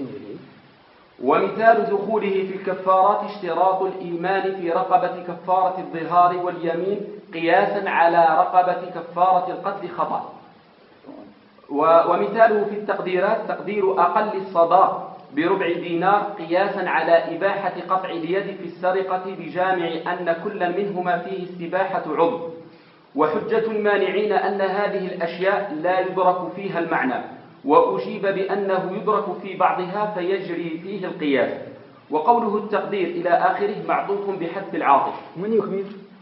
[SPEAKER 3] ومثال دخوله في الكفارات اشتراط الإيمان في رقبة كفارة الظهار واليمين قياسا على رقبة كفارة القتل خطأ. ومثاله في التقديرات تقدير أقل الصداق بربع دينار قياسا على إباحة قطع اليد في السرقة بجامع أن كل منهما فيه استباحة عضو. وحجة المانعين أن هذه الأشياء لا يدرك فيها المعنى، وأجيب بأنه يدرك في بعضها فيجري فيه القياس. وقوله التقدير إلى آخره معطوف بحذف العاطف.
[SPEAKER 1] من يكمل؟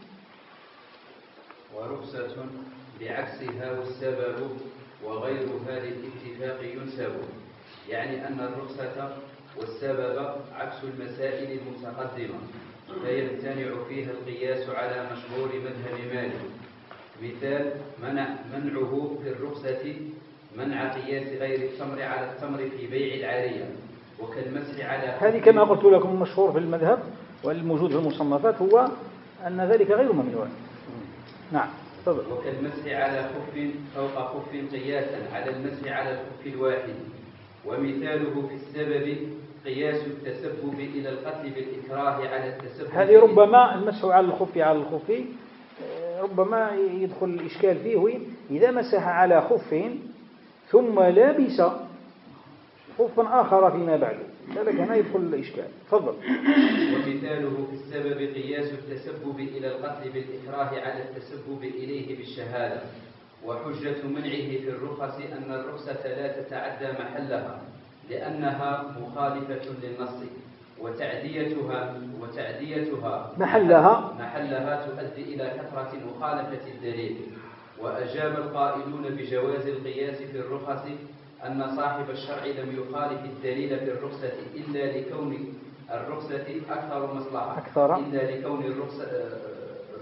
[SPEAKER 6] ورخصة بعكسها والسبب وغيرها للاتفاق ينسب، يعني أن الرخصة والسبب عكس المسائل المتقدمة، فيمتنع فيها القياس على مشهور مذهب مالك. مثال منع منعه في الرخصة منع قياس غير التمر على التمر في بيع العارية، وكالمسح على
[SPEAKER 1] هذه كما قلت لكم مشهور في المذهب والموجود في المصنفات هو أن ذلك غير ممنوع. نعم تفضل.
[SPEAKER 6] وكالمسح على خف فوق خف قياسا على المسح على الخف الواحد. ومثاله في السبب قياس التسبب إلى القتل بالإكراه على التسبب.
[SPEAKER 1] هذه ربما المسح على الخف على الخف ربما يدخل الإشكال فيه إذا مسح على خف ثم لابس خفا آخر فيما بعد، ذلك هنا يدخل الإشكال. تفضل.
[SPEAKER 6] ومثاله في السبب قياس التسبب إلى القتل بالإكراه على التسبب إليه بالشهادة. وحجة منعه في الرخص أن الرخصة لا تتعدى محلها لأنها مخالفة للنص، وتعديتها وتعديتها
[SPEAKER 1] محلها
[SPEAKER 6] محلها تؤدي إلى كثرة مخالفة الدليل. وأجاب القائلون بجواز القياس في الرخص أن صاحب الشرع لم يخالف الدليل في الرخصة إلا لكون الرخصة أكثر مصلحة
[SPEAKER 1] أكثر
[SPEAKER 6] إلا لكون الرخصة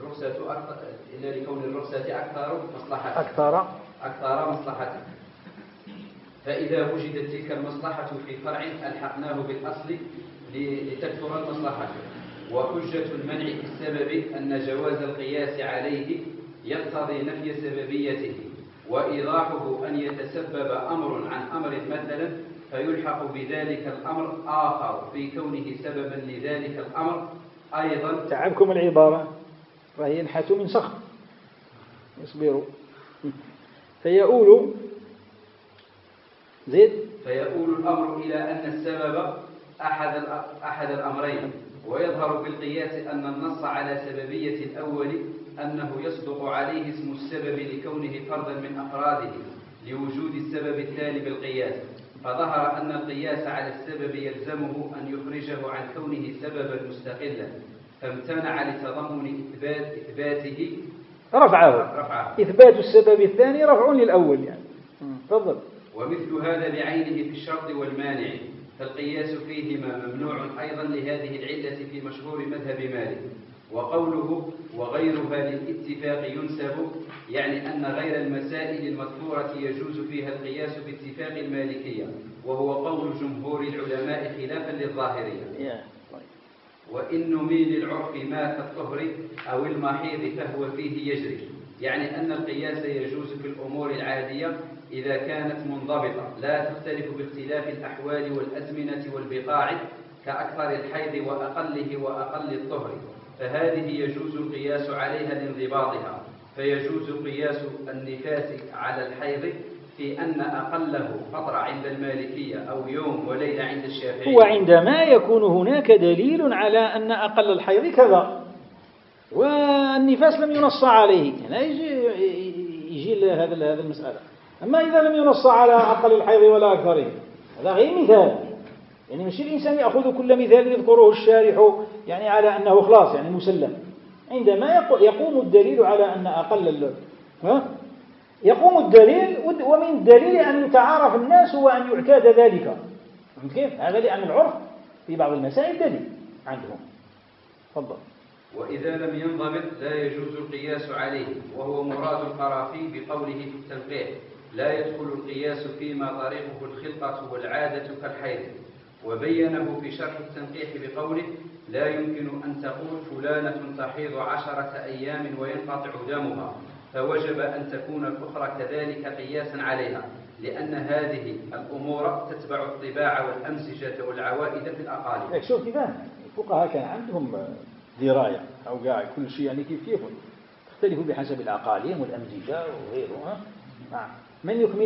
[SPEAKER 6] الرخصة أكثر إلا لكون الرخصة أكثر مصلحة
[SPEAKER 1] أكثر
[SPEAKER 6] أكثر مصلحة. فإذا وجدت تلك المصلحة في فرع ألحقناه بالأصل لتكثر المصلحة. وحجة المنع في السبب أن جواز القياس عليه يقتضي نفي سببيته، وإيضاحه أن يتسبب أمر عن أمر مثلا فيلحق بذلك الأمر آخر في كونه سببا لذلك الأمر أيضا.
[SPEAKER 1] تعبكم العبارة فهي ينحت من صخر. اصبروا. فيؤول زيد
[SPEAKER 6] فيؤول الأمر إلى أن السبب أحد أحد الأمرين. ويظهر بالقياس أن النص على سببية الأول أنه يصدق عليه اسم السبب لكونه فردا من أفراده لوجود السبب الثاني بالقياس. فظهر أن القياس على السبب يلزمه أن يخرجه عن كونه سببا مستقلا، فامتنع لتضمن إثبات إثباته
[SPEAKER 1] رفعه.
[SPEAKER 6] رفعه.
[SPEAKER 1] إثبات السبب الثاني رفع للأول يعني. تفضل.
[SPEAKER 6] ومثل هذا بعينه في الشرط والمانع، فالقياس فيهما ممنوع أيضا لهذه العلة في مشهور مذهب مالك. وقوله وغيرها للاتفاق ينسب، يعني أن غير المسائل المذكورة يجوز فيها القياس باتفاق المالكية، وهو قول جمهور العلماء خلافا للظاهرية. وإن نميل العرف ما كالطهر أو المحيض فهو فيه يجري، يعني أن القياس يجوز في الأمور العادية إذا كانت منضبطة لا تختلف باختلاف الأحوال والأزمنة والبقاع، كأكثر الحيض وأقله وأقل الطهر، فهذه يجوز القياس عليها لانضباطها. فيجوز قياس النفاس على الحيض في أن أقله فترة عند المالكية أو يوم وليلة عند الشافعية.
[SPEAKER 1] هو عندما يكون هناك دليل على أن أقل الحيض كذا والنفاس لم ينص عليه، هنا يجي يجي هذا هذا المسألة. أما إذا لم ينص على أقل الحيض ولا أكثره هذا غير مثال، يعني مش الإنسان يأخذ كل مثال يذكره الشارح يعني على أنه خلاص يعني مسلم. عندما يقوم الدليل على أن أقل ها يقوم الدليل، ومن الدليل أن يتعارف الناس وأن يعتاد ذلك. فهمت كيف؟ هذا لأن العرف في بعض المسائل دليل عندهم. تفضل.
[SPEAKER 6] وإذا لم ينضبط لا يجوز القياس عليه، وهو مراد القرافي بقوله في التنقيح لا يدخل القياس فيما طريقه الخلقة والعادة كالحيض. وبينه في شرح التنقيح بقوله لا يمكن أن تقول فلانة تحيض عشرة أيام وينقطع دمها، فوجب أن تكون الأخرى كذلك قياسا عليها، لأن هذه الأمور تتبع الطباع والأمزجة والعوائد في الأقاليم.
[SPEAKER 1] شوف كذا الفقهاء كان عندهم دراية أو قاعد كل شيء يعني كيف كيف تختلف بحسب الأقاليم والأمزجة وغيرها. نعم. من يكمل؟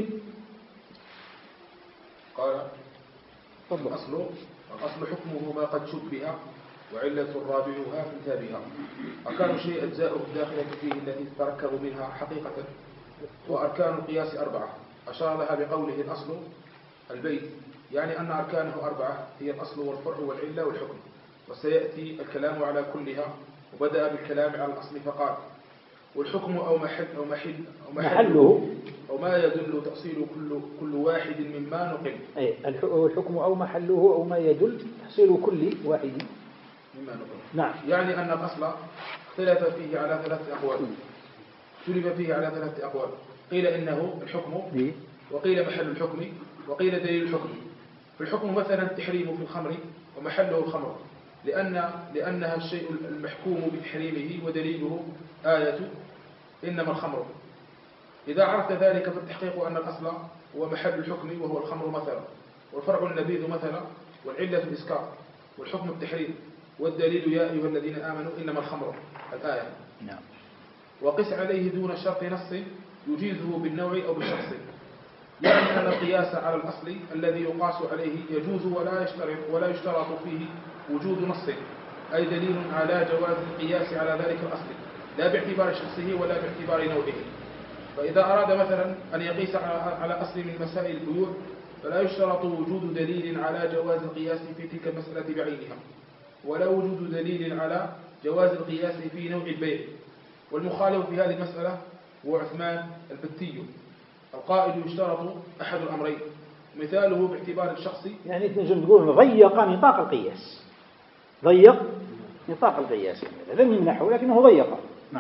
[SPEAKER 2] قال
[SPEAKER 1] تفضل.
[SPEAKER 2] الأصل الأصل حكمه ما قد شبه وعلة رابعها في انتابها. أركان الشيء أجزاؤه الداخلة فيه التي تتركب منها حقيقة. وأركان القياس أربعة أشار لها بقوله الأصل البيت، يعني أن أركانه أربعة هي الأصل والفرع والعلة والحكم. وسيأتي الكلام على كلها، وبدأ بالكلام على الأصل فقال والحكم أو محل أو محل أو محله أو ما يدل تأصيل كل كل واحد مما نقل.
[SPEAKER 1] أي الحكم أو محله أو ما يدل تأصيل كل واحد
[SPEAKER 2] مما نقل.
[SPEAKER 1] نعم.
[SPEAKER 2] يعني أن الأصل اختلف فيه على ثلاث أقوال. اختلف فيه على ثلاث أقوال. قيل إنه الحكم، وقيل محل الحكم، وقيل دليل الحكم. في الحكم مثلا التحريم في الخمر ومحله الخمر، لأن لأنها الشيء المحكوم بتحريمه ودليله آية إنما الخمر. إذا عرفت ذلك فالتحقيق أن الأصل هو محل الحكم وهو الخمر مثلا، والفرع النبيذ مثلا، والعلة الإسكار، والحكم التحريم، والدليل يا أيها الذين آمنوا إنما الخمر الآية.
[SPEAKER 1] نعم.
[SPEAKER 2] وقس عليه دون شرط نص يجيزه بالنوع أو بالشخص، يعني أن القياس على الأصل الذي يقاس عليه يجوز ولا يشترط ولا يشترط فيه وجود نص، أي دليل على جواز القياس على ذلك الأصل، لا باعتبار شخصه ولا باعتبار نوعه. فإذا أراد مثلا أن يقيس على أصل من مسائل البيوع فلا يشترط وجود دليل على جواز القياس في تلك المسألة بعينها، ولا وجود دليل على جواز القياس في نوع البيع. والمخالف في هذه المسألة هو عثمان البتي القائل يشترط أحد الأمرين، مثاله باعتبار الشخص،
[SPEAKER 1] يعني تنجم تقول ضيق نطاق القياس، ضيق نطاق القياس يعني لم يمنحه لكنه ضيق.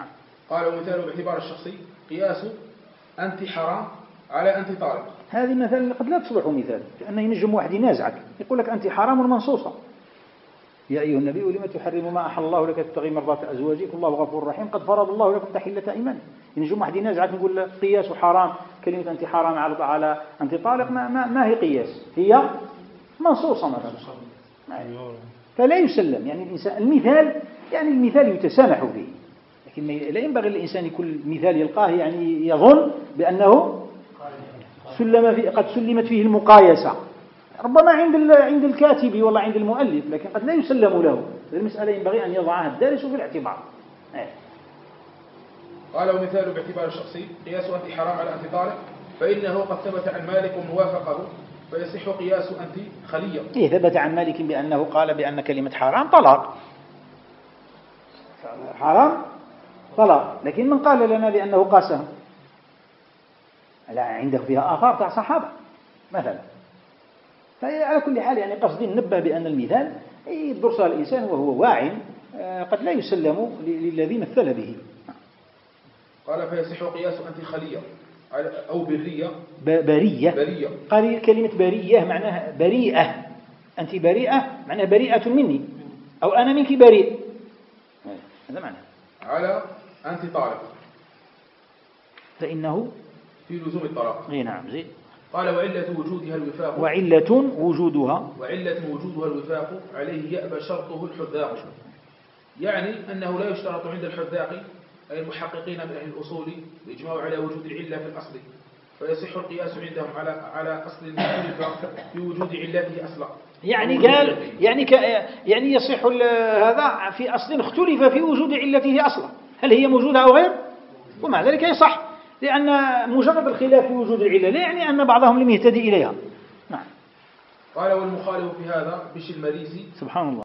[SPEAKER 2] قال ومثاله باعتبار الشخصي قياس أنت حرام على أنت طالق.
[SPEAKER 1] هذه مثلا قد لا تصلح مثال، لأنه ينجم واحد ينازعك يقول لك أنت حرام منصوصة، يا أيها النبي لما تحرم ما أحل الله لك تبتغي مرضات أزواجك والله غفور رحيم قد فرض الله لكم تحلة أيمانكم. ينجم واحد ينازعك يقول لك قياس حرام، كلمة أنت حرام على على أنت طالق ما, ما, ما هي قياس، هي منصوصة مثلا، فلا يسلم. يعني الإنسان المثال يعني المثال يتسامح فيه، لكن لا ينبغي للإنسان يكون مثال يلقاه يعني يظن بأنه سلم في قد سلمت فيه المقايسة، ربما عند عند الكاتب والله عند المؤلف، لكن قد لا يسلم له. المسألة ينبغي أن يضعها الدارس في الاعتبار.
[SPEAKER 2] قال ومثال باعتبار الشخصي قياس أنت حرام على أنت طالق، فإنه قد ثبت عن مالك ووافقه فيصح قياس أنت خلية.
[SPEAKER 1] إيه ثبت عن مالك بأنه قال بأن كلمة حرام طلاق، حرام طلاق، لكن من قال لنا بأنه قاسها؟ لا، عنده فيها آثار تاع صحابة مثلا. فعلى كل حال يعني قصدي ننبه بأن المثال يدرسها الإنسان وهو واعٍ قد لا يسلم للذي مثل به.
[SPEAKER 2] قال فيصح قياس أنت خلية أو برية.
[SPEAKER 1] برية.
[SPEAKER 2] برية.
[SPEAKER 1] قال كلمة برية معناها بريئة، أنت بريئة معناها بريئة مني، أو أنا منك بريء، هذا معنى.
[SPEAKER 2] على أنت طالق
[SPEAKER 1] فإنه
[SPEAKER 2] في لزوم الطلاق.
[SPEAKER 1] اي نعم زين.
[SPEAKER 2] قال وعلة وجودها الوفاق.
[SPEAKER 1] وعلة وجودها
[SPEAKER 2] وعلة وجودها الوفاق عليه يأبى شرطه الحذاق، يعني أنه لا يشترط عند الحذاق أي المحققين من أهل الأصول الإجماع على وجود العلة في الأصل، فيصح القياس عندهم على على أصل مختلف في وجود علته أصلا.
[SPEAKER 1] يعني قال يعني ك يعني يصح هذا في أصل اختلف في وجود علته أصلا، هل هي موجودة أو غير؟ ومع ذلك يصح، لأن مجرد الخلاف في وجود العلة لا يعني أن بعضهم لم يهتدي إليها. نعم.
[SPEAKER 2] قال والمخالف في هذا بش المريسي.
[SPEAKER 1] سبحان الله.